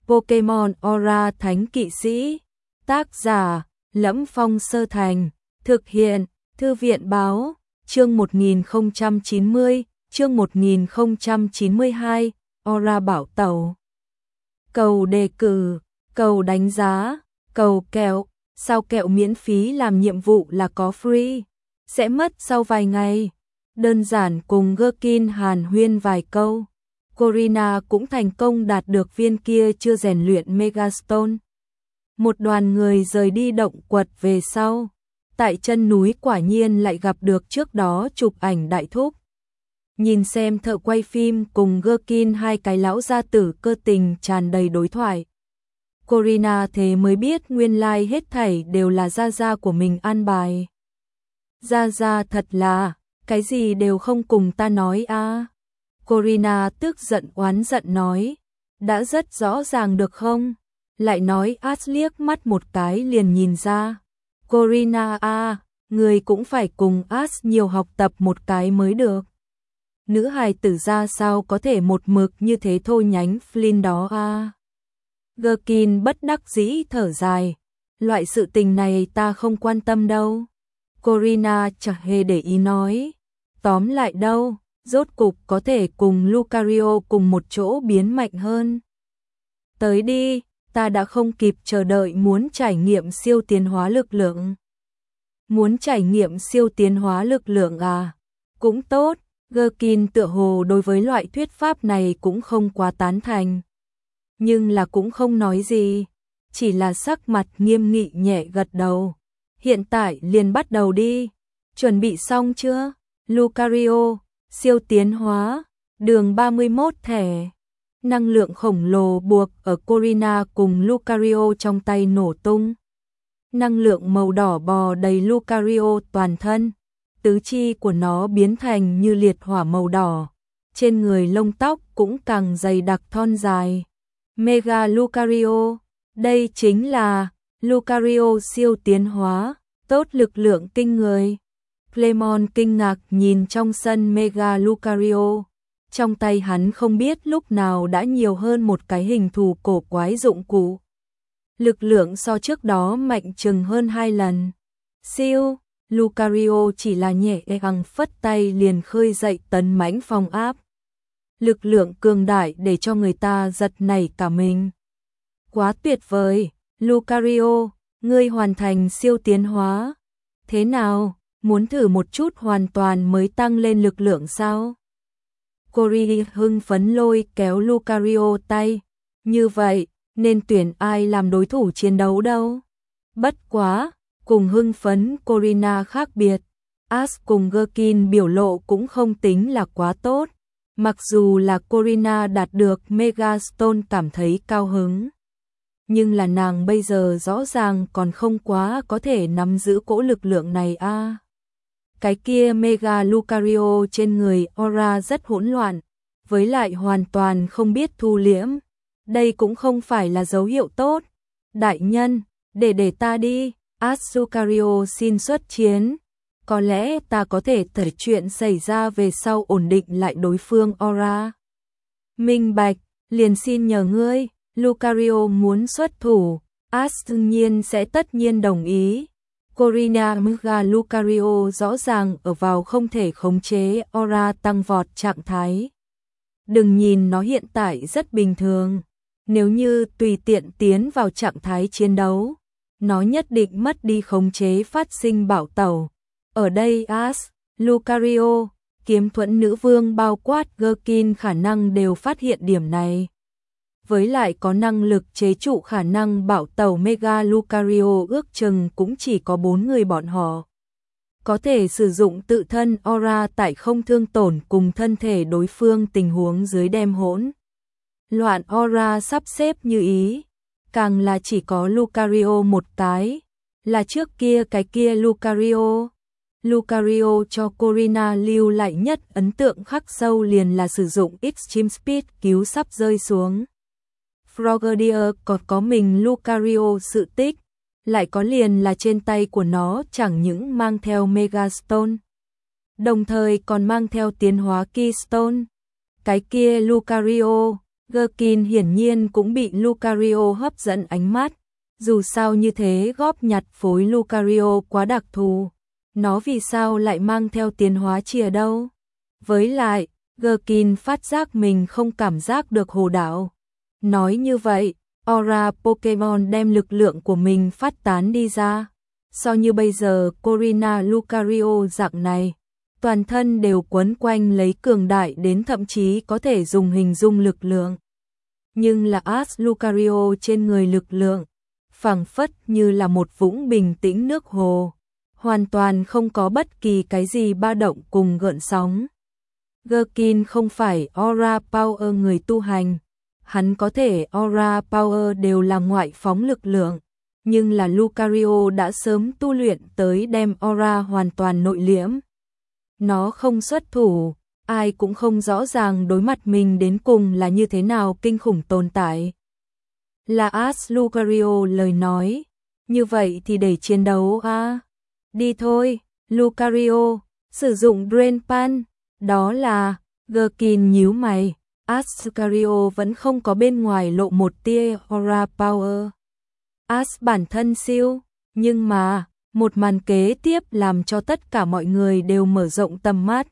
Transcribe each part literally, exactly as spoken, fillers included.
Pokemon Aura Thánh Kỵ Sĩ. Tác giả: Lẫm Phong Sơ Thành. Thực hiện: Thư viện báo. Chương một nghìn không trăm chín mươi, chương một nghìn không trăm chín mươi hai, Aura Bảo Tẩu. Cầu đề cử, cầu đánh giá, cầu kẹo, sao kẹo miễn phí làm nhiệm vụ là có free, sẽ mất sau vài ngày. Đơn giản cùng Gherkin hàn huyên vài câu, Corina cũng thành công đạt được viên kia chưa rèn luyện Megastone. Một đoàn người rời đi động quật về sau, tại chân núi quả nhiên lại gặp được trước đó chụp ảnh đại thúc. Nhìn xem thợ quay phim cùng Gherkin hai cái lão gia tử cơ tình tràn đầy đối thoại, Corina thế mới biết nguyên lai like hết thảy đều là gia gia của mình an bài. Gia gia thật là, cái gì đều không cùng ta nói a. À. Corina tức giận oán giận nói, đã rất rõ ràng được không? Lại nói Ash liếc mắt một cái liền nhìn ra. Corina a, à, người cũng phải cùng Ash nhiều học tập một cái mới được. Nữ hài tử ra sao có thể một mực như thế thôi nhánh Flynn đó a. À. Gherkin bất đắc dĩ thở dài, loại sự tình này ta không quan tâm đâu. Corina chẳng hề để ý nói, tóm lại đâu, rốt cục có thể cùng Lucario cùng một chỗ biến mạnh hơn. Tới đi, ta đã không kịp chờ đợi muốn trải nghiệm siêu tiến hóa lực lượng. Muốn trải nghiệm siêu tiến hóa lực lượng à? Cũng tốt, Gherkin tựa hồ đối với loại thuyết pháp này cũng không quá tán thành. Nhưng là cũng không nói gì, chỉ là sắc mặt nghiêm nghị nhẹ gật đầu. Hiện tại liền bắt đầu đi, chuẩn bị xong chưa? Lucario, siêu tiến hóa, đường ba mươi mốt thẻ. Năng lượng khổng lồ buộc ở Corina cùng Lucario trong tay nổ tung. Năng lượng màu đỏ bò đầy Lucario toàn thân, tứ chi của nó biến thành như liệt hỏa màu đỏ, trên người lông tóc cũng càng dày đặc thon dài. Mega Lucario, đây chính là Lucario siêu tiến hóa, tốt lực lượng kinh người. Clemon kinh ngạc nhìn trong sân Mega Lucario, trong tay hắn không biết lúc nào đã nhiều hơn một cái hình thù cổ quái dụng cụ. Lực lượng so trước đó mạnh chừng hơn hai lần. Siêu, Lucario chỉ là nhẹ găng phất tay liền khơi dậy tấn mãnh phong áp. Lực lượng cường đại để cho người ta giật nảy cả mình. Quá tuyệt vời, Lucario, ngươi hoàn thành siêu tiến hóa. Thế nào, muốn thử một chút hoàn toàn mới tăng lên lực lượng sao? Cory hưng phấn lôi kéo Lucario tay. Như vậy, nên tuyển ai làm đối thủ chiến đấu đâu? Bất quá, cùng hưng phấn Corina khác biệt. Ash cùng Gherkin biểu lộ cũng không tính là quá tốt. Mặc dù là Corina đạt được Megastone cảm thấy cao hứng, nhưng là nàng bây giờ rõ ràng còn không quá có thể nắm giữ cỗ lực lượng này a. À. Cái kia Mega Lucario trên người Aura rất hỗn loạn, với lại hoàn toàn không biết thu liễm. Đây cũng không phải là dấu hiệu tốt. Đại nhân, để để ta đi, Ash Lucario xin xuất chiến. Có lẽ ta có thể thử chuyện xảy ra về sau ổn định lại đối phương Aura. Minh bạch, liền xin nhờ ngươi, Lucario muốn xuất thủ, Ash đương nhiên sẽ tất nhiên đồng ý. Corina Mega Lucario rõ ràng ở vào không thể khống chế Aura tăng vọt trạng thái. Đừng nhìn nó hiện tại rất bình thường, nếu như tùy tiện tiến vào trạng thái chiến đấu, nó nhất định mất đi khống chế phát sinh bạo tẩu. Ở đây Ash, Lucario, kiếm thuẫn nữ vương bao quát Gherkin khả năng đều phát hiện điểm này. Với lại có năng lực chế trụ khả năng bạo tẩu Mega Lucario ước chừng cũng chỉ có bốn người bọn họ. Có thể sử dụng tự thân Aura tại không thương tổn cùng thân thể đối phương tình huống dưới đem hỗn loạn Aura sắp xếp như ý. Càng là chỉ có Lucario một cái, là trước kia cái kia Lucario. Lucario cho Corina lưu lại nhất ấn tượng khắc sâu liền là sử dụng Extreme Speed cứu sắp rơi xuống. Frogadier còn có mình Lucario sự tích, lại có liền là trên tay của nó chẳng những mang theo Megastone, đồng thời còn mang theo tiến hóa Keystone. Cái kia Lucario, Gherkin hiển nhiên cũng bị Lucario hấp dẫn ánh mắt. Dù sao như thế góp nhặt phối Lucario quá đặc thù. Nó vì sao lại mang theo tiến hóa chìa đâu? Với lại, Gherkin phát giác mình không cảm giác được hồ đảo. Nói như vậy, aura Pokemon đem lực lượng của mình phát tán đi ra. So như bây giờ Corina Lucario dạng này, toàn thân đều quấn quanh lấy cường đại đến thậm chí có thể dùng hình dung lực lượng. Nhưng là Ash Lucario trên người lực lượng, phảng phất như là một vũng bình tĩnh nước hồ, hoàn toàn không có bất kỳ cái gì ba động cùng gợn sóng. Gherkin không phải Aura Power người tu hành, hắn có thể Aura Power đều là ngoại phóng lực lượng, nhưng là Lucario đã sớm tu luyện tới đem Aura hoàn toàn nội liễm. Nó không xuất thủ, ai cũng không rõ ràng đối mặt mình đến cùng là như thế nào kinh khủng tồn tại. Là Ash Lucario lời nói, như vậy thì để chiến đấu à? Đi thôi, Lucario, sử dụng Drain Punch, đó là, Gherkin nhíu mày, Ash Lucario vẫn không có bên ngoài lộ một tia Aura Power. Ash bản thân siêu, nhưng mà, một màn kế tiếp làm cho tất cả mọi người đều mở rộng tầm mắt.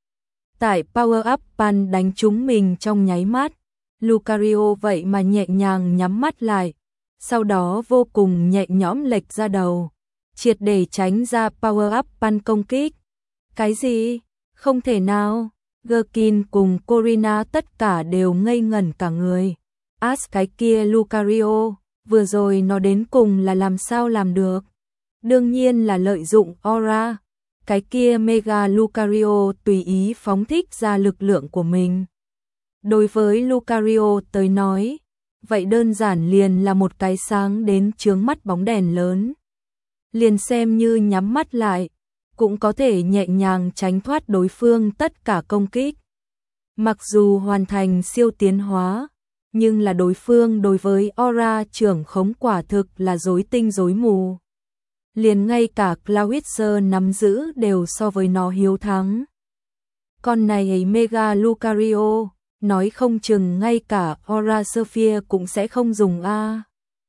Tại Power Up Punch đánh trúng mình trong nháy mắt, Lucario vậy mà nhẹ nhàng nhắm mắt lại, sau đó vô cùng nhẹ nhõm lệch ra đầu, triệt để tránh ra Power Up Punch công kích. Cái gì? Không thể nào. Gherkin cùng Corina tất cả đều ngây ngẩn cả người. Ash cái kia Lucario, vừa rồi nó đến cùng là làm sao làm được? Đương nhiên là lợi dụng aura. Cái kia Mega Lucario tùy ý phóng thích ra lực lượng của mình. Đối với Lucario tới nói, vậy đơn giản liền là một cái sáng đến chướng mắt bóng đèn lớn. Liền xem như nhắm mắt lại, cũng có thể nhẹ nhàng tránh thoát đối phương tất cả công kích. Mặc dù hoàn thành siêu tiến hóa, nhưng là đối phương đối với aura trưởng khống quả thực là rối tinh rối mù. Liền ngay cả Clawitzer nắm giữ đều so với nó hiếu thắng. Con này ấy Mega Lucario, nói không chừng ngay cả Aura Sphere cũng sẽ không dùng a.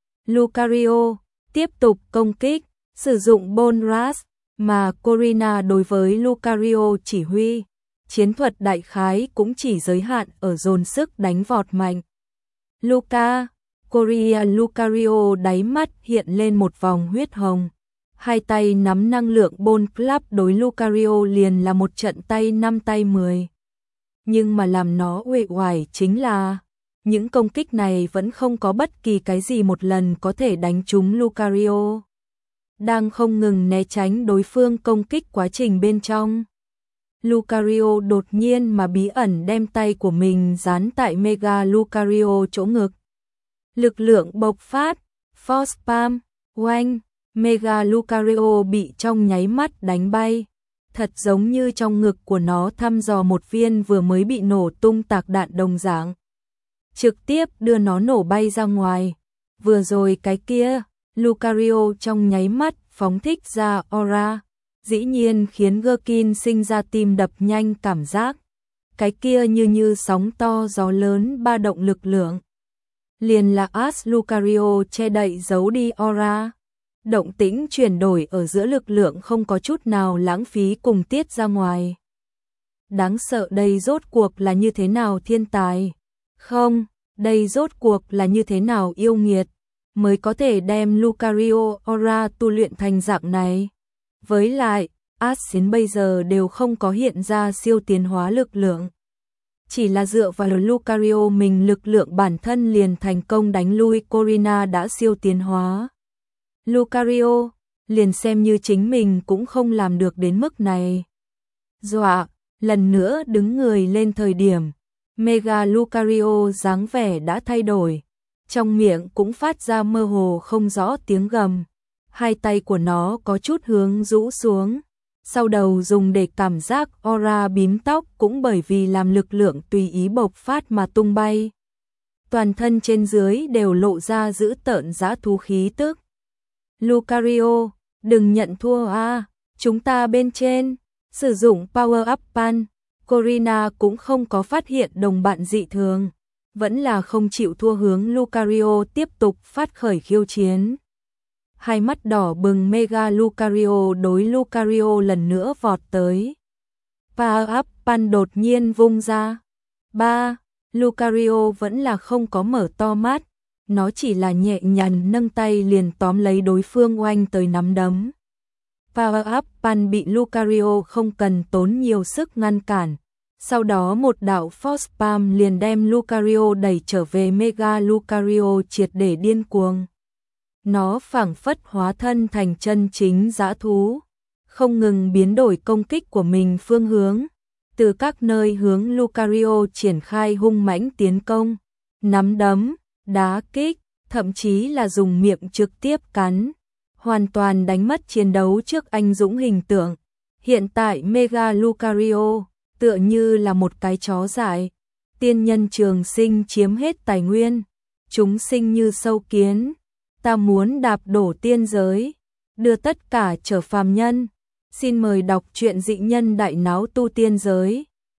Lucario tiếp tục công kích, sử dụng Bone Rush, mà Corina đối với Lucario chỉ huy, chiến thuật đại khái cũng chỉ giới hạn ở dồn sức đánh vọt mạnh. Luca, Coria Lucario đáy mắt hiện lên một vòng huyết hồng. Hai tay nắm năng lượng Bone Club đối Lucario liền là một trận tay năm tay mười. Nhưng mà làm nó uể oải chính là, những công kích này vẫn không có bất kỳ cái gì một lần có thể đánh trúng Lucario. Đang không ngừng né tránh đối phương công kích quá trình bên trong. Lucario đột nhiên mà bí ẩn đem tay của mình dán tại Mega Lucario chỗ ngực. Lực lượng bộc phát, Force Palm, oanh, Mega Lucario bị trong nháy mắt đánh bay. Thật giống như trong ngực của nó thăm dò một viên vừa mới bị nổ tung tạc đạn đồng dạng. Trực tiếp đưa nó nổ bay ra ngoài. Vừa rồi cái kia, Lucario trong nháy mắt phóng thích ra aura, dĩ nhiên khiến Gherkin sinh ra tim đập nhanh cảm giác. Cái kia như như sóng to gió lớn ba động lực lượng. Liền là Ash Lucario che đậy giấu đi aura. Động tĩnh chuyển đổi ở giữa lực lượng không có chút nào lãng phí cùng tiết ra ngoài. Đáng sợ đây rốt cuộc là như thế nào thiên tài? Không, đây rốt cuộc là như thế nào yêu nghiệt? Mới có thể đem Lucario aura tu luyện thành dạng này. Với lại, Ash đến bây giờ đều không có hiện ra siêu tiến hóa lực lượng. Chỉ là dựa vào Lucario mình lực lượng bản thân liền thành công đánh lui Corina đã siêu tiến hóa. Lucario, liền xem như chính mình cũng không làm được đến mức này. Dọa, lần nữa đứng người lên thời điểm, Mega Lucario dáng vẻ đã thay đổi, trong miệng cũng phát ra mơ hồ không rõ tiếng gầm. Hai tay của nó có chút hướng rũ xuống, sau đầu dùng để cảm giác aura bím tóc cũng bởi vì làm lực lượng tùy ý bộc phát mà tung bay. Toàn thân trên dưới đều lộ ra dữ tợn dã thú khí tức. Lucario, đừng nhận thua a, chúng ta bên trên, sử dụng Power Up Punch, Corina cũng không có phát hiện đồng bạn dị thường. vẫn là không chịu thua hướng Lucario tiếp tục phát khởi khiêu chiến. Hai mắt đỏ bừng Mega Lucario đối Lucario lần nữa vọt tới. Power Up Pan đột nhiên vung ra. Ba, Lucario vẫn là không có mở to mắt, nó chỉ là nhẹ nhàng nâng tay liền tóm lấy đối phương oanh tới nắm đấm. Power Up Pan bị Lucario không cần tốn nhiều sức ngăn cản. Sau đó một đạo Force Palm liền đem Lucario đẩy trở về. Mega Lucario triệt để điên cuồng. Nó phảng phất hóa thân thành chân chính dã thú, không ngừng biến đổi công kích của mình phương hướng, từ các nơi hướng Lucario triển khai hung mãnh tiến công, nắm đấm, đá kích, thậm chí là dùng miệng trực tiếp cắn, hoàn toàn đánh mất chiến đấu trước anh dũng hình tượng. Hiện tại Mega Lucario tựa như là một cái chó dại, tiên nhân trường sinh chiếm hết tài nguyên, chúng sinh như sâu kiến, ta muốn đạp đổ tiên giới, đưa tất cả trở phàm nhân. Xin mời đọc truyện Dị Nhân Đại Náo Tu Tiên Giới.